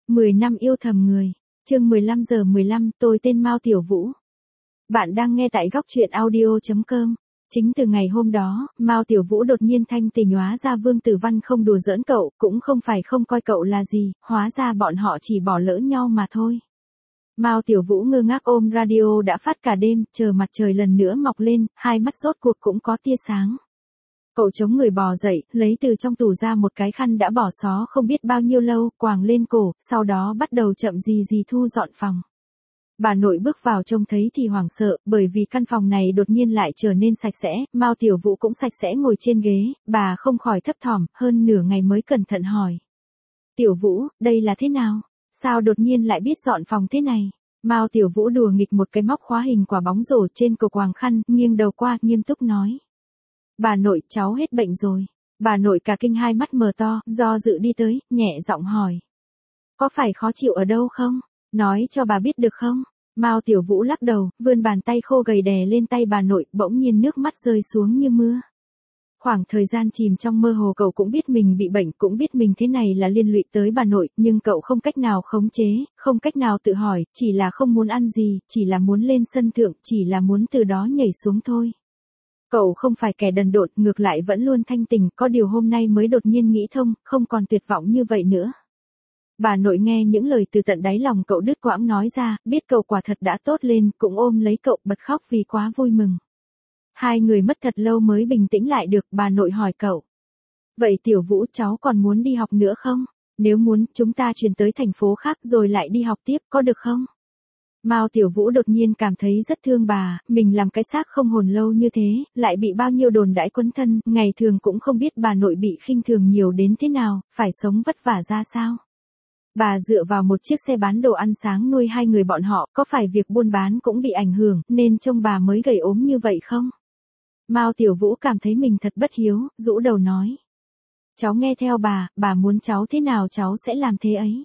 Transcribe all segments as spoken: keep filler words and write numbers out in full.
mười năm yêu thầm người. Chương mười lăm giờ mười lăm, tôi tên Mao Tiểu Vũ. Bạn đang nghe tại góc truyện audio chấm com. Chính từ ngày hôm đó, Mao Tiểu Vũ đột nhiên thanh tình hóa ra Vương Tử Văn không đùa giỡn cậu, cũng không phải không coi cậu là gì, hóa ra bọn họ chỉ bỏ lỡ nhau mà thôi. Mao Tiểu Vũ ngơ ngác ôm radio đã phát cả đêm, chờ mặt trời lần nữa mọc lên, hai mắt rốt cuộc cũng có tia sáng. Cậu chống người bò dậy, lấy từ trong tủ ra một cái khăn đã bỏ xó không biết bao nhiêu lâu, quàng lên cổ, sau đó bắt đầu chậm gì gì thu dọn phòng. Bà nội bước vào trông thấy thì hoảng sợ, bởi vì căn phòng này đột nhiên lại trở nên sạch sẽ, Mao Tiểu Vũ cũng sạch sẽ ngồi trên ghế, bà không khỏi thấp thỏm, hơn nửa ngày mới cẩn thận hỏi. Tiểu Vũ, đây là thế nào? Sao đột nhiên lại biết dọn phòng thế này? Mao Tiểu Vũ đùa nghịch một cái móc khóa hình quả bóng rổ trên cổ quàng khăn, nghiêng đầu qua, nghiêm túc nói. Bà nội, cháu hết bệnh rồi. Bà nội cả kinh hai mắt mờ to, do dự đi tới, nhẹ giọng hỏi. Có phải khó chịu ở đâu không? Nói cho bà biết được không? Mao Tiểu Vũ lắc đầu, vươn bàn tay khô gầy đè lên tay bà nội, bỗng nhiên nước mắt rơi xuống như mưa. Khoảng thời gian chìm trong mơ hồ cậu cũng biết mình bị bệnh, cũng biết mình thế này là liên lụy tới bà nội, nhưng cậu không cách nào khống chế, không cách nào tự hỏi, chỉ là không muốn ăn gì, chỉ là muốn lên sân thượng, chỉ là muốn từ đó nhảy xuống thôi. Cậu không phải kẻ đần độn, ngược lại vẫn luôn thanh tình, có điều hôm nay mới đột nhiên nghĩ thông, không còn tuyệt vọng như vậy nữa. Bà nội nghe những lời từ tận đáy lòng cậu đứt quãng nói ra, biết cậu quả thật đã tốt lên, cũng ôm lấy cậu bật khóc vì quá vui mừng. Hai người mất thật lâu mới bình tĩnh lại được, bà nội hỏi cậu. Vậy Tiểu Vũ, cháu còn muốn đi học nữa không? Nếu muốn, chúng ta chuyển tới thành phố khác rồi lại đi học tiếp, có được không? Mao Tiểu Vũ đột nhiên cảm thấy rất thương bà, mình làm cái xác không hồn lâu như thế, lại bị bao nhiêu đồn đãi quấn thân, ngày thường cũng không biết bà nội bị khinh thường nhiều đến thế nào, phải sống vất vả ra sao. Bà dựa vào một chiếc xe bán đồ ăn sáng nuôi hai người bọn họ, có phải việc buôn bán cũng bị ảnh hưởng, nên trông bà mới gầy ốm như vậy không? Mao Tiểu Vũ cảm thấy mình thật bất hiếu, rũ đầu nói. Cháu nghe theo bà, bà muốn cháu thế nào cháu sẽ làm thế ấy.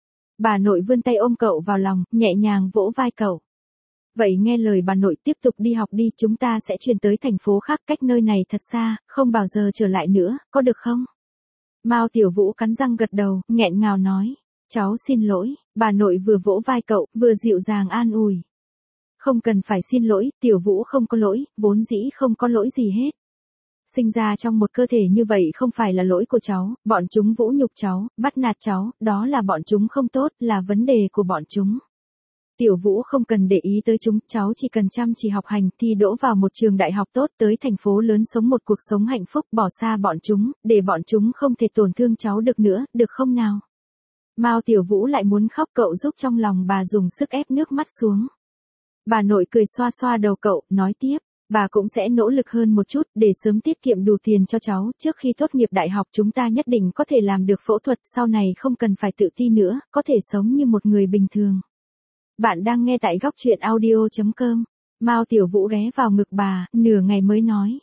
Bà nội vươn tay ôm cậu vào lòng, nhẹ nhàng vỗ vai cậu. Vậy nghe lời bà nội, tiếp tục đi học đi, chúng ta sẽ chuyển tới thành phố khác, cách nơi này thật xa, không bao giờ trở lại nữa, có được không? Mao Tiểu Vũ cắn răng gật đầu, nghẹn ngào nói. Cháu xin lỗi, bà nội vừa vỗ vai cậu, vừa dịu dàng an ủi. Không cần phải xin lỗi, Tiểu Vũ không có lỗi, vốn dĩ không có lỗi gì hết. Sinh ra trong một cơ thể như vậy không phải là lỗi của cháu, bọn chúng vũ nhục cháu, bắt nạt cháu, đó là bọn chúng không tốt, là vấn đề của bọn chúng. Tiểu Vũ không cần để ý tới chúng, cháu chỉ cần chăm chỉ học hành, thi đỗ vào một trường đại học tốt, tới thành phố lớn sống một cuộc sống hạnh phúc, bỏ xa bọn chúng, để bọn chúng không thể tổn thương cháu được nữa, được không nào? Mao Tiểu Vũ lại muốn khóc, cậu giúp trong lòng bà dùng sức ép nước mắt xuống. Bà nội cười xoa xoa đầu cậu, nói tiếp. Bà cũng sẽ nỗ lực hơn một chút, để sớm tiết kiệm đủ tiền cho cháu, trước khi tốt nghiệp đại học chúng ta nhất định có thể làm được phẫu thuật, sau này không cần phải tự ti nữa, có thể sống như một người bình thường. Bạn đang nghe tại góc truyện audio chấm com. Mao Tiểu Vũ ghé vào ngực bà, nửa ngày mới nói.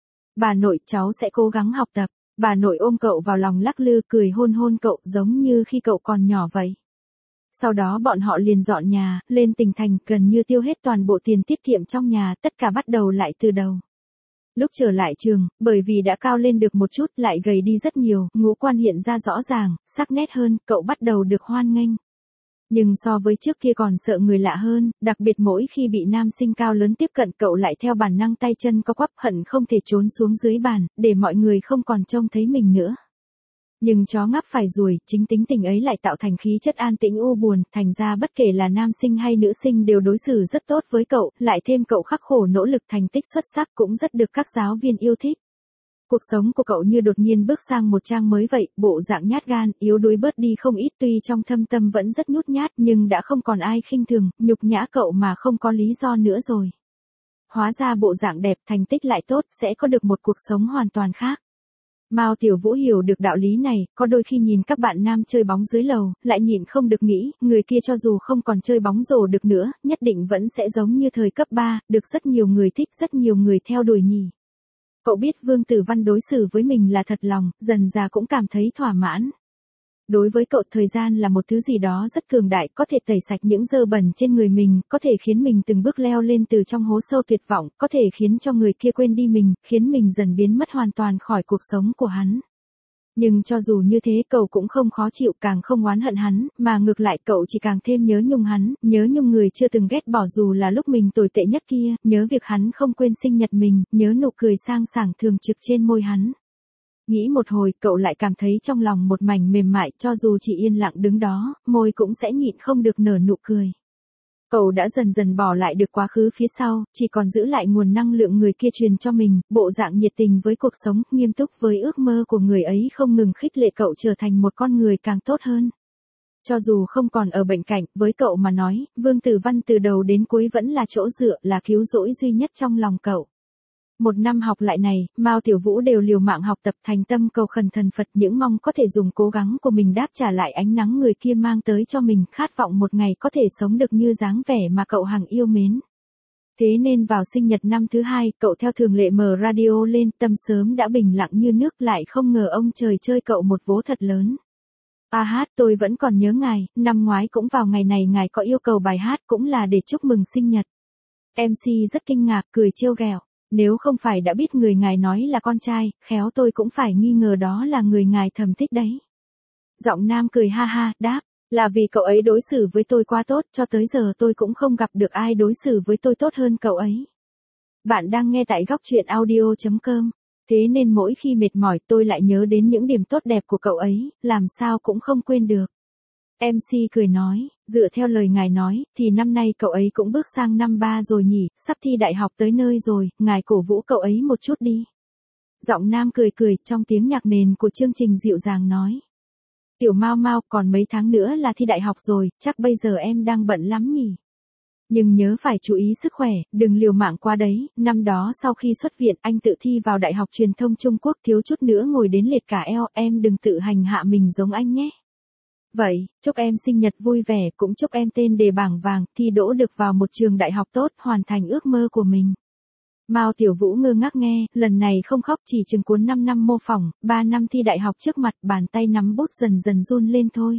Bà nội, cháu sẽ cố gắng học tập. Bà nội ôm cậu vào lòng lắc lư, cười hôn hôn cậu giống như khi cậu còn nhỏ vậy. Sau đó bọn họ liền dọn nhà, lên tỉnh thành, gần như tiêu hết toàn bộ tiền tiết kiệm trong nhà, tất cả bắt đầu lại từ đầu. Lúc trở lại trường, bởi vì đã cao lên được một chút, lại gầy đi rất nhiều, ngũ quan hiện ra rõ ràng, sắc nét hơn, cậu bắt đầu được hoan nghênh. Nhưng so với trước kia còn sợ người lạ hơn, đặc biệt mỗi khi bị nam sinh cao lớn tiếp cận cậu lại theo bản năng tay chân co quắp, hận không thể trốn xuống dưới bàn, để mọi người không còn trông thấy mình nữa. Nhưng chó ngáp phải ruồi, chính tính tình ấy lại tạo thành khí chất an tĩnh u buồn, thành ra bất kể là nam sinh hay nữ sinh đều đối xử rất tốt với cậu, lại thêm cậu khắc khổ nỗ lực thành tích xuất sắc cũng rất được các giáo viên yêu thích. Cuộc sống của cậu như đột nhiên bước sang một trang mới vậy, bộ dạng nhát gan, yếu đuối bớt đi không ít, tuy trong thâm tâm vẫn rất nhút nhát nhưng đã không còn ai khinh thường, nhục nhã cậu mà không có lý do nữa rồi. Hóa ra bộ dạng đẹp, thành tích lại tốt, sẽ có được một cuộc sống hoàn toàn khác. Mao Tiểu Vũ hiểu được đạo lý này, có đôi khi nhìn các bạn nam chơi bóng dưới lầu, lại nhịn không được nghĩ, người kia cho dù không còn chơi bóng rổ được nữa, nhất định vẫn sẽ giống như thời cấp ba, được rất nhiều người thích, rất nhiều người theo đuổi nhỉ. Cậu biết Vương Tử Văn đối xử với mình là thật lòng, dần dà cũng cảm thấy thỏa mãn. Đối với cậu thời gian là một thứ gì đó rất cường đại, có thể tẩy sạch những dơ bẩn trên người mình, có thể khiến mình từng bước leo lên từ trong hố sâu tuyệt vọng, có thể khiến cho người kia quên đi mình, khiến mình dần biến mất hoàn toàn khỏi cuộc sống của hắn. Nhưng cho dù như thế cậu cũng không khó chịu, càng không oán hận hắn, mà ngược lại cậu chỉ càng thêm nhớ nhung hắn, nhớ nhung người chưa từng ghét bỏ dù là lúc mình tồi tệ nhất kia, nhớ việc hắn không quên sinh nhật mình, nhớ nụ cười sang sảng thường trực trên môi hắn. Nghĩ một hồi cậu lại cảm thấy trong lòng một mảnh mềm mại, cho dù chỉ yên lặng đứng đó, môi cũng sẽ nhịn không được nở nụ cười. Cậu đã dần dần bỏ lại được quá khứ phía sau, chỉ còn giữ lại nguồn năng lượng người kia truyền cho mình, bộ dạng nhiệt tình với cuộc sống, nghiêm túc với ước mơ của người ấy không ngừng khích lệ cậu trở thành một con người càng tốt hơn. Cho dù không còn ở bên cạnh, với cậu mà nói, Vương Tử Văn từ đầu đến cuối vẫn là chỗ dựa, là cứu rỗi duy nhất trong lòng cậu. Một năm học lại này, Mao Tiểu Vũ đều liều mạng học tập, thành tâm cầu khẩn thần Phật, những mong có thể dùng cố gắng của mình đáp trả lại ánh nắng người kia mang tới cho mình, khát vọng một ngày có thể sống được như dáng vẻ mà cậu hằng yêu mến. Thế nên vào sinh nhật năm thứ hai, cậu theo thường lệ mở radio lên, tâm sớm đã bình lặng như nước, lại không ngờ ông trời chơi cậu một vố thật lớn. A hát, tôi vẫn còn nhớ ngài, năm ngoái cũng vào ngày này ngài có yêu cầu bài hát cũng là để chúc mừng sinh nhật. em xê rất kinh ngạc, cười trêu ghẹo. Nếu không phải đã biết người ngài nói là con trai, khéo tôi cũng phải nghi ngờ đó là người ngài thầm thích đấy. Giọng nam cười ha ha, đáp, là vì cậu ấy đối xử với tôi quá tốt, cho tới giờ tôi cũng không gặp được ai đối xử với tôi tốt hơn cậu ấy. Bạn đang nghe tại góc truyện audio chấm com, thế nên mỗi khi mệt mỏi tôi lại nhớ đến những điểm tốt đẹp của cậu ấy, làm sao cũng không quên được. em xê cười nói, dựa theo lời ngài nói, thì năm nay cậu ấy cũng bước sang năm ba rồi nhỉ, sắp thi đại học tới nơi rồi, ngài cổ vũ cậu ấy một chút đi. Giọng nam cười cười, trong tiếng nhạc nền của chương trình dịu dàng nói. Tiểu Mao Mao, còn mấy tháng nữa là thi đại học rồi, chắc bây giờ em đang bận lắm nhỉ. Nhưng nhớ phải chú ý sức khỏe, đừng liều mạng quá đấy, năm đó sau khi xuất viện anh tự thi vào Đại học Truyền thông Trung Quốc thiếu chút nữa ngồi đến liệt cả eo, em đừng tự hành hạ mình giống anh nhé. Vậy, chúc em sinh nhật vui vẻ, cũng chúc em tên đề bảng vàng, thi đỗ được vào một trường đại học tốt, hoàn thành ước mơ của mình. Mao Tiểu Vũ ngơ ngác nghe, lần này không khóc, chỉ chừng cuốn năm năm mô phỏng, ba năm thi đại học trước mặt, bàn tay nắm bút dần dần run lên thôi.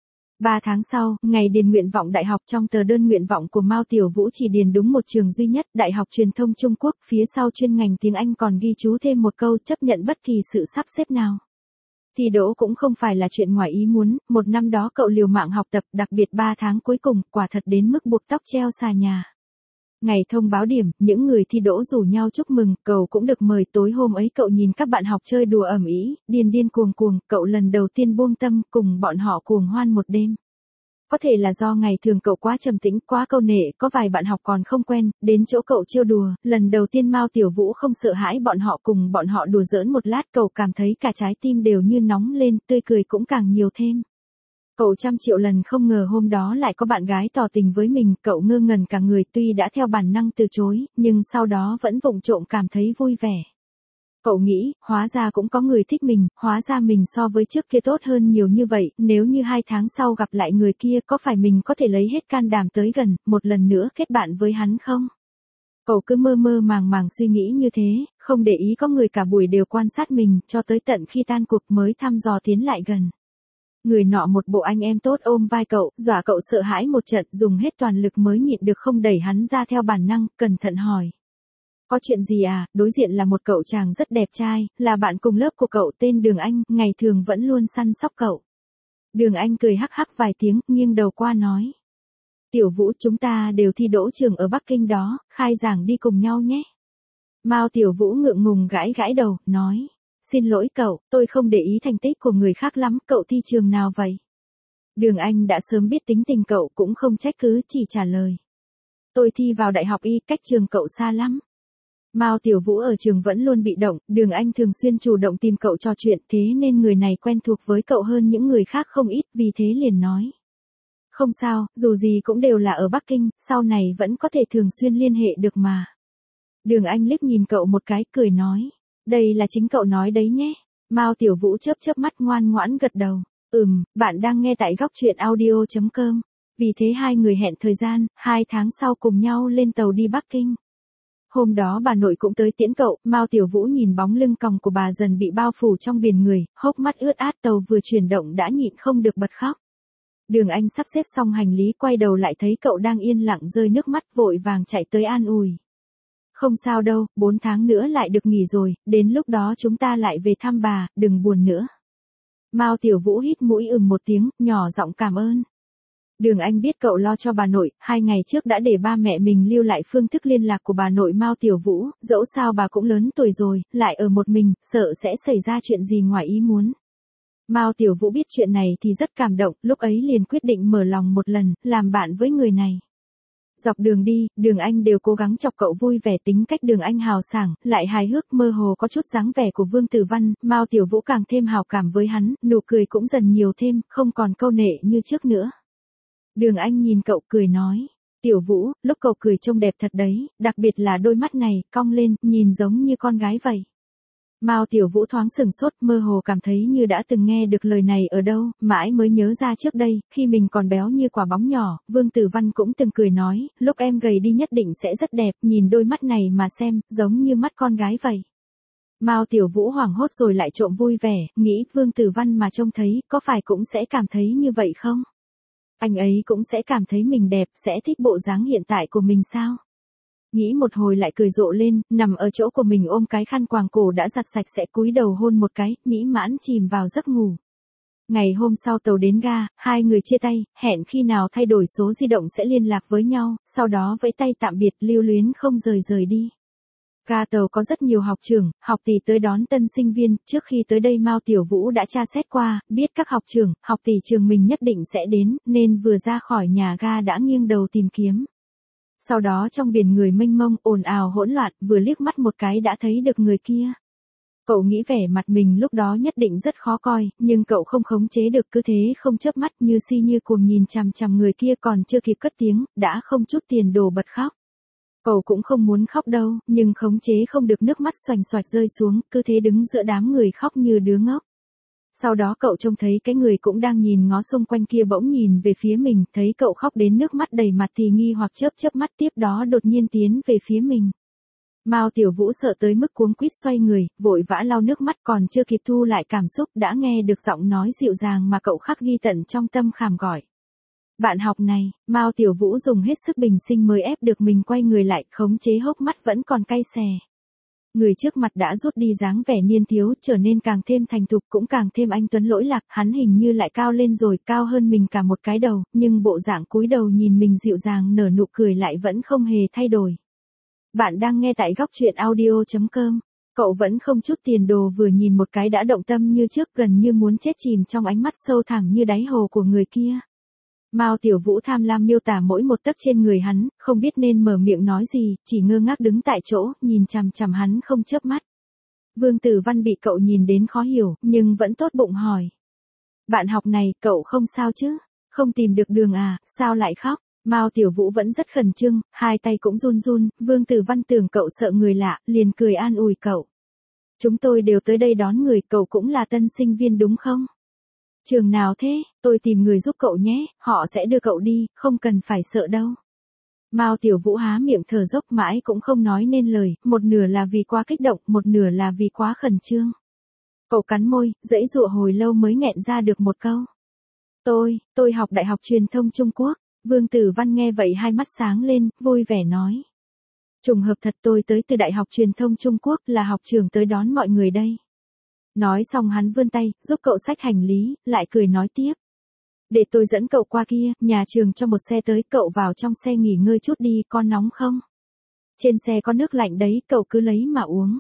Ba tháng sau, ngày điền nguyện vọng đại học, trong tờ đơn nguyện vọng của Mao Tiểu Vũ chỉ điền đúng một trường duy nhất, Đại học Truyền thông Trung Quốc, phía sau chuyên ngành tiếng Anh còn ghi chú thêm một câu chấp nhận bất kỳ sự sắp xếp nào. Thi đỗ cũng không phải là chuyện ngoài ý muốn, một năm đó cậu liều mạng học tập, đặc biệt ba tháng cuối cùng, quả thật đến mức buộc tóc treo xà nhà. Ngày thông báo điểm, những người thi đỗ rủ nhau chúc mừng, cậu cũng được mời. Tối hôm ấy cậu nhìn các bạn học chơi đùa ầm ĩ, điên điên cuồng cuồng, cậu lần đầu tiên buông tâm, cùng bọn họ cuồng hoan một đêm. Có thể là do ngày thường cậu quá trầm tĩnh, quá câu nệ, có vài bạn học còn không quen, đến chỗ cậu trêu đùa, lần đầu tiên Mao Tiểu Vũ không sợ hãi bọn họ, cùng bọn họ đùa giỡn một lát cậu cảm thấy cả trái tim đều như nóng lên, tươi cười cũng càng nhiều thêm. Cậu trăm triệu lần không ngờ hôm đó lại có bạn gái tỏ tình với mình, cậu ngơ ngẩn cả người, tuy đã theo bản năng từ chối, nhưng sau đó vẫn vụng trộm cảm thấy vui vẻ. Cậu nghĩ, hóa ra cũng có người thích mình, hóa ra mình so với trước kia tốt hơn nhiều như vậy, nếu như hai tháng sau gặp lại người kia có phải mình có thể lấy hết can đảm tới gần, một lần nữa kết bạn với hắn không? Cậu cứ mơ mơ màng màng suy nghĩ như thế, không để ý có người cả buổi đều quan sát mình, cho tới tận khi tan cuộc mới thăm dò tiến lại gần. Người nọ một bộ anh em tốt ôm vai cậu, dọa cậu sợ hãi một trận, dùng hết toàn lực mới nhịn được không đẩy hắn ra theo bản năng, cẩn thận hỏi. Có chuyện gì à? Đối diện là một cậu chàng rất đẹp trai, là bạn cùng lớp của cậu, tên Đường Anh, ngày thường vẫn luôn săn sóc cậu. Đường Anh cười hắc hắc vài tiếng, nghiêng đầu qua nói. Tiểu Vũ, chúng ta đều thi đỗ trường ở Bắc Kinh đó, khai giảng đi cùng nhau nhé. Mao Tiểu Vũ ngượng ngùng gãi gãi đầu, nói. Xin lỗi cậu, tôi không để ý thành tích của người khác lắm, cậu thi trường nào vậy? Đường Anh đã sớm biết tính tình cậu, cũng không trách cứ, chỉ trả lời. Tôi thi vào Đại học Y, cách trường cậu xa lắm. Mao Tiểu Vũ ở trường vẫn luôn bị động, Đường Anh thường xuyên chủ động tìm cậu trò chuyện, thế nên người này quen thuộc với cậu hơn những người khác không ít, vì thế liền nói. Không sao, dù gì cũng đều là ở Bắc Kinh, sau này vẫn có thể thường xuyên liên hệ được mà. Đường Anh liếc nhìn cậu một cái, cười nói. Đây là chính cậu nói đấy nhé. Mao Tiểu Vũ chớp chớp mắt ngoan ngoãn gật đầu. Ừm, bạn đang nghe tại góc truyện audio chấm com. Vì thế hai người hẹn thời gian, hai tháng sau cùng nhau lên tàu đi Bắc Kinh. Hôm đó bà nội cũng tới tiễn cậu, Mao Tiểu Vũ nhìn bóng lưng còng của bà dần bị bao phủ trong biển người, hốc mắt ướt át, tàu vừa chuyển động đã nhịn không được bật khóc. Đường Anh sắp xếp xong hành lý quay đầu lại thấy cậu đang yên lặng rơi nước mắt, vội vàng chạy tới an ủi. Không sao đâu, bốn tháng nữa lại được nghỉ rồi, đến lúc đó chúng ta lại về thăm bà, đừng buồn nữa. Mao Tiểu Vũ hít mũi ừm một tiếng, nhỏ giọng cảm ơn. Đường Anh biết cậu lo cho bà nội, hai ngày trước đã để ba mẹ mình lưu lại phương thức liên lạc của bà nội Mao Tiểu Vũ, dẫu sao bà cũng lớn tuổi rồi, lại ở một mình, sợ sẽ xảy ra chuyện gì ngoài ý muốn. Mao Tiểu Vũ biết chuyện này thì rất cảm động, lúc ấy liền quyết định mở lòng một lần, làm bạn với người này. Dọc đường đi, Đường Anh đều cố gắng chọc cậu vui vẻ, tính cách Đường Anh hào sảng, lại hài hước, mơ hồ có chút dáng vẻ của Vương Tử Văn, Mao Tiểu Vũ càng thêm hào cảm với hắn, nụ cười cũng dần nhiều thêm, không còn câu nệ như trước nữa. Đường Anh nhìn cậu cười nói, Tiểu Vũ, lúc cậu cười trông đẹp thật đấy, đặc biệt là đôi mắt này, cong lên, nhìn giống như con gái vậy. Mao Tiểu Vũ thoáng sửng sốt, mơ hồ cảm thấy như đã từng nghe được lời này ở đâu, mãi mới nhớ ra trước đây, khi mình còn béo như quả bóng nhỏ, Vương Tử Văn cũng từng cười nói, lúc em gầy đi nhất định sẽ rất đẹp, nhìn đôi mắt này mà xem, giống như mắt con gái vậy. Mao Tiểu Vũ hoảng hốt rồi lại trộm vui vẻ, nghĩ Vương Tử Văn mà trông thấy, có phải cũng sẽ cảm thấy như vậy không? Anh ấy cũng sẽ cảm thấy mình đẹp, sẽ thích bộ dáng hiện tại của mình sao? Nghĩ một hồi lại cười rộ lên, nằm ở chỗ của mình ôm cái khăn quàng cổ đã giặt sạch sẽ cúi đầu hôn một cái, mỹ mãn chìm vào giấc ngủ. Ngày hôm sau tàu đến ga, hai người chia tay, hẹn khi nào thay đổi số di động sẽ liên lạc với nhau, sau đó vẫy tay tạm biệt, lưu luyến không rời rời đi. Ga tàu có rất nhiều học trưởng, học tỷ tới đón tân sinh viên, trước khi tới đây Mao Tiểu Vũ đã tra xét qua, biết các học trưởng, học tỷ trường mình nhất định sẽ đến, nên vừa ra khỏi nhà ga đã nghiêng đầu tìm kiếm. Sau đó trong biển người mênh mông, ồn ào hỗn loạn, vừa liếc mắt một cái đã thấy được người kia. Cậu nghĩ vẻ mặt mình lúc đó nhất định rất khó coi, nhưng cậu không khống chế được, cứ thế không chớp mắt, như si như cuồng nhìn chằm chằm người kia, còn chưa kịp cất tiếng, đã không chút tiền đồ bật khóc. Cậu cũng không muốn khóc đâu, nhưng khống chế không được, nước mắt xoành xoạch rơi xuống, cứ thế đứng giữa đám người khóc như đứa ngốc. Sau đó cậu trông thấy cái người cũng đang nhìn ngó xung quanh kia bỗng nhìn về phía mình, thấy cậu khóc đến nước mắt đầy mặt thì nghi hoặc chớp chớp mắt, tiếp đó đột nhiên tiến về phía mình. Mao Tiểu Vũ sợ tới mức cuống quýt xoay người, vội vã lau nước mắt, còn chưa kịp thu lại cảm xúc đã nghe được giọng nói dịu dàng mà cậu khắc ghi tận trong tâm khảm gọi. Bạn học này, Mao Tiểu Vũ dùng hết sức bình sinh mới ép được mình quay người lại, khống chế hốc mắt vẫn còn cay xè. Người trước mặt đã rút đi dáng vẻ niên thiếu, trở nên càng thêm thành thục, cũng càng thêm anh tuấn lỗi lạc, hắn hình như lại cao lên rồi, cao hơn mình cả một cái đầu, nhưng bộ dạng cúi đầu nhìn mình dịu dàng nở nụ cười lại vẫn không hề thay đổi. Bạn đang nghe tại góc truyện audio chấm com. Cậu vẫn không chút tiền đồ, vừa nhìn một cái đã động tâm như trước, gần như muốn chết chìm trong ánh mắt sâu thẳm như đáy hồ của người kia. Mao Tiểu Vũ tham lam miêu tả mỗi một tấc trên người hắn, không biết nên mở miệng nói gì, chỉ ngơ ngác đứng tại chỗ, nhìn chằm chằm hắn không chớp mắt. Vương Tử Văn bị cậu nhìn đến khó hiểu, nhưng vẫn tốt bụng hỏi. Bạn học này, cậu không sao chứ? Không tìm được đường à, sao lại khóc? Mao Tiểu Vũ vẫn rất khẩn trương, hai tay cũng run run, Vương Tử Văn tưởng cậu sợ người lạ, liền cười an ủi cậu. Chúng tôi đều tới đây đón người, cậu cũng là tân sinh viên đúng không? Trường nào thế, tôi tìm người giúp cậu nhé, họ sẽ đưa cậu đi, không cần phải sợ đâu. Mao Tiểu Vũ há miệng thở dốc mãi cũng không nói nên lời, một nửa là vì quá kích động, một nửa là vì quá khẩn trương. Cậu cắn môi, giãy giụa hồi lâu mới nghẹn ra được một câu. Tôi, tôi học Đại học Truyền thông Trung Quốc. Vương Tử Văn nghe vậy hai mắt sáng lên, vui vẻ nói. Trùng hợp thật, tôi tới từ Đại học Truyền thông Trung Quốc, là học trưởng tới đón mọi người đây. Nói xong hắn vươn tay, giúp cậu xách hành lý, lại cười nói tiếp. Để tôi dẫn cậu qua kia, nhà trường cho một xe tới, cậu vào trong xe nghỉ ngơi chút đi, có nóng không? Trên xe có nước lạnh đấy, cậu cứ lấy mà uống.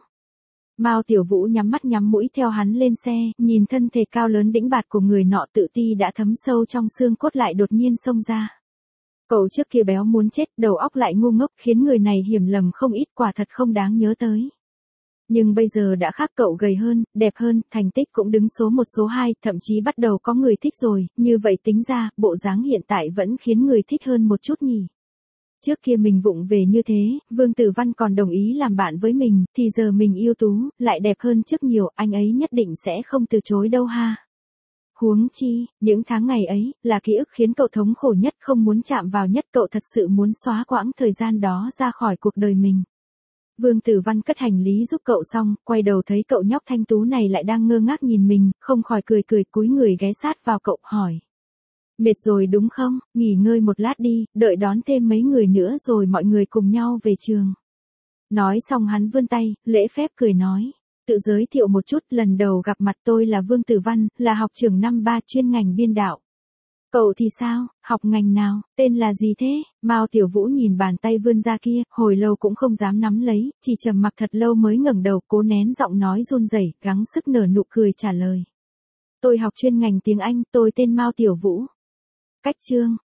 Mao Tiểu Vũ nhắm mắt nhắm mũi theo hắn lên xe, nhìn thân thể cao lớn đĩnh bạt của người nọ tự ti đã thấm sâu trong xương cốt lại đột nhiên xông ra. Cậu trước kia béo muốn chết, đầu óc lại ngu ngốc, khiến người này hiểm lầm không ít, quả thật không đáng nhớ tới. Nhưng bây giờ đã khác, cậu gầy hơn, đẹp hơn, thành tích cũng đứng số một số hai, thậm chí bắt đầu có người thích rồi, như vậy tính ra, bộ dáng hiện tại vẫn khiến người thích hơn một chút nhỉ. Trước kia mình vụng về như thế, Vương Tử Văn còn đồng ý làm bạn với mình, thì giờ mình ưu tú, lại đẹp hơn trước nhiều, anh ấy nhất định sẽ không từ chối đâu ha. Huống chi, những tháng ngày ấy, là ký ức khiến cậu thống khổ nhất, không muốn chạm vào nhất, cậu thật sự muốn xóa quãng thời gian đó ra khỏi cuộc đời mình. Vương Tử Văn cất hành lý giúp cậu xong, quay đầu thấy cậu nhóc thanh tú này lại đang ngơ ngác nhìn mình, không khỏi cười cười, cúi người ghé sát vào cậu, hỏi. Mệt rồi đúng không, nghỉ ngơi một lát đi, đợi đón thêm mấy người nữa rồi mọi người cùng nhau về trường. Nói xong hắn vươn tay, lễ phép cười nói. Tự giới thiệu một chút, lần đầu gặp mặt tôi là Vương Tử Văn, là học trưởng năm ba chuyên ngành biên đạo. Cậu thì sao, học ngành nào, tên là gì thế? Mao Tiểu Vũ nhìn bàn tay vươn ra kia, hồi lâu cũng không dám nắm lấy, chỉ trầm mặc thật lâu mới ngẩng đầu, cố nén giọng nói run rẩy, gắng sức nở nụ cười trả lời. Tôi học chuyên ngành tiếng Anh, tôi tên Mao Tiểu Vũ. Cách chương